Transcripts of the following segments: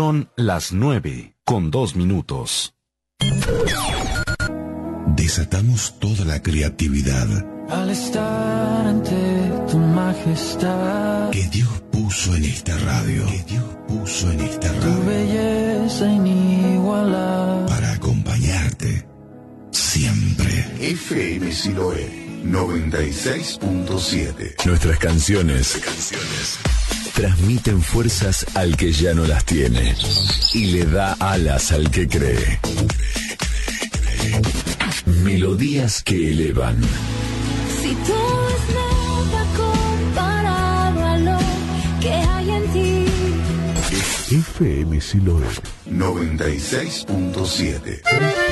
Son las 9:02. Desatamos toda la creatividad al estar ante tu majestad que Dios puso en esta radio, tu belleza inigualable para acompañarte siempre. FM Siloé 96.7. Nuestras canciones transmiten fuerzas al que ya no las tiene y le da alas al que cree. Melodías que elevan. Si tú es nada comparado a lo que hay en ti. FM Siloé 96.7.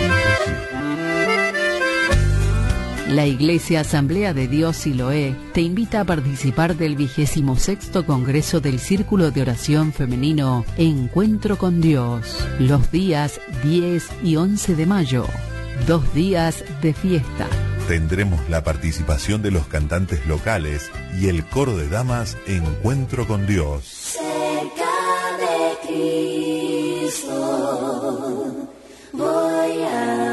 La Iglesia Asamblea de Dios Siloé te invita a participar del 26º Congreso del Círculo de Oración Femenino Encuentro con Dios, los días 10 y 11 de mayo. 2 días de fiesta. Tendremos la participación de los cantantes locales y el coro de damas Encuentro con Dios. Cerca de Cristo voy a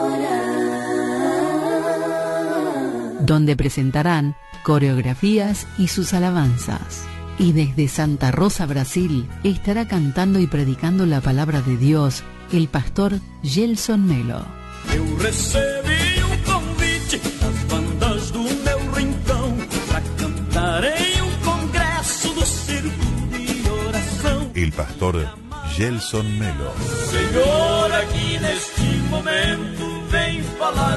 morar. Donde presentarán coreografías y sus alabanzas. Y desde Santa Rosa, Brasil, estará cantando y predicando la palabra de Dios el pastor Gelson Melo. Eu recebi convite das bandas do meu rincão para cantar em congresso do círculo de oração. El pastor Gelson Melo. Senhor, aqui neste momento vem falar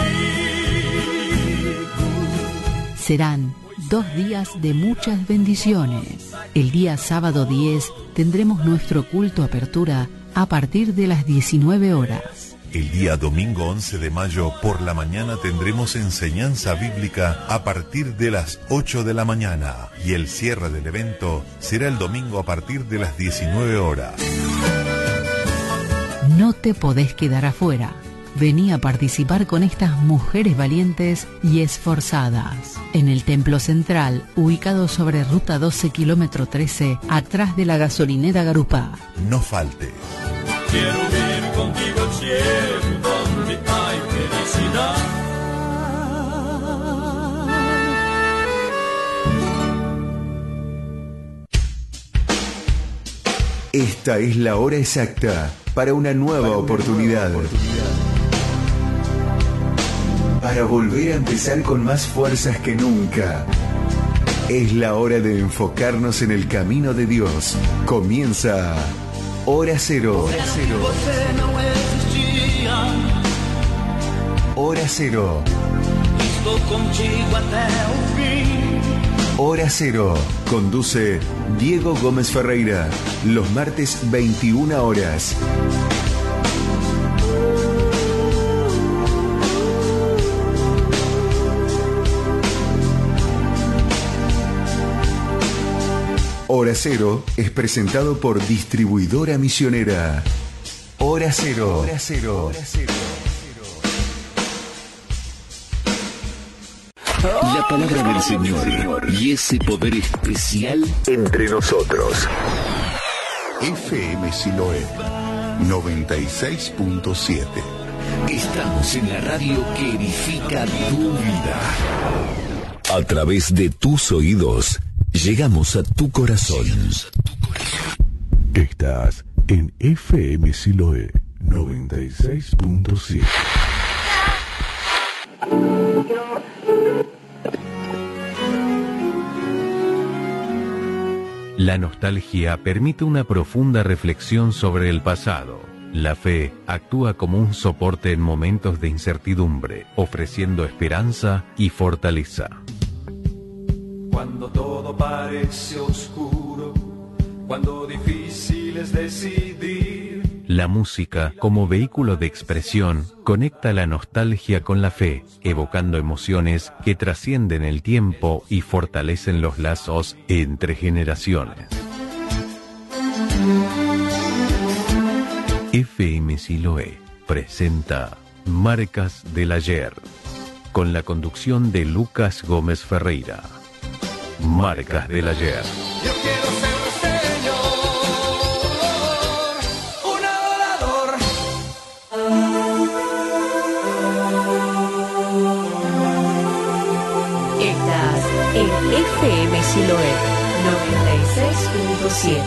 comigo. Serán 2 días de muchas bendiciones. El día sábado 10 tendremos nuestro culto apertura a partir de las 19 horas. El día domingo 11 de mayo por la mañana tendremos enseñanza bíblica a partir de las 8 de la mañana y el cierre del evento será el domingo a partir de las 19 horas. No te podés quedar afuera. Vení a participar con estas mujeres valientes y esforzadas. En el Templo Central, ubicado sobre Ruta 12, kilómetro 13, atrás de la gasolinera Garupá. No falte. Quiero ver contigo el cielo donde hay felicidad. Esta es la hora exacta para una nueva oportunidad. Para volver a empezar con más fuerzas que nunca. Es la hora de enfocarnos en el camino de Dios. Comienza Hora Cero. Hora Cero. Hora Cero. Estou contigo até o fin. Hora Cero. Conduce Diego Gómez Ferreira. Los martes 21 horas. Hora Cero es presentado por Distribuidora Misionera. Hora Cero. Hora Cero. Hora Cero. La palabra del Señor y ese poder especial entre nosotros. FM Siloé 96.7. Estamos en la radio que edifica tu vida. A través de tus oídos llegamos a tu corazón. Estás en FM Siloé 96.7. La nostalgia permite una profunda reflexión sobre el pasado. La fe actúa como un soporte en momentos de incertidumbre, ofreciendo esperanza y fortaleza. Cuando todo parece oscuro, cuando difícil es decidir. La música, como vehículo de expresión, conecta la nostalgia con la fe, evocando emociones que trascienden el tiempo y fortalecen los lazos entre generaciones. FM Siloé presenta Marcas del Ayer, con la conducción de Lucas Gómez Ferreira. Marcas del Ayer. Yo quiero ser Señor. 96.7.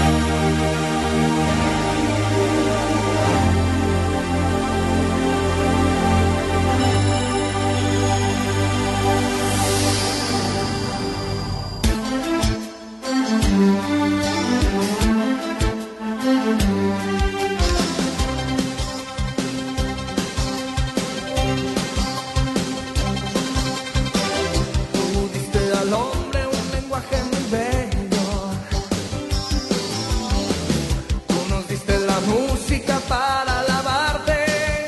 Para alabarte,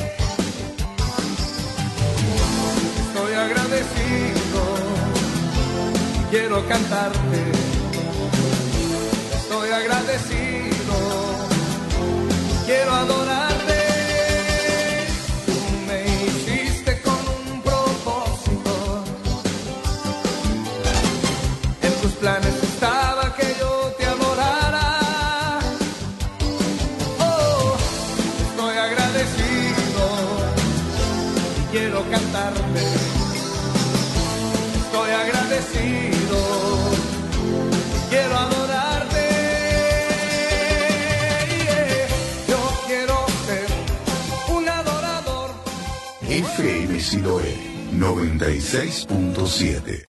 estoy agradecido, quiero cantarte, estoy agradecido, quiero adorarte. Tú me hiciste con un propósito, en tus planes estaba que yo te adorara. Quiero cantarte, estoy agradecido, quiero adorarte. Yo quiero ser un adorador. FM Siloé 96.7.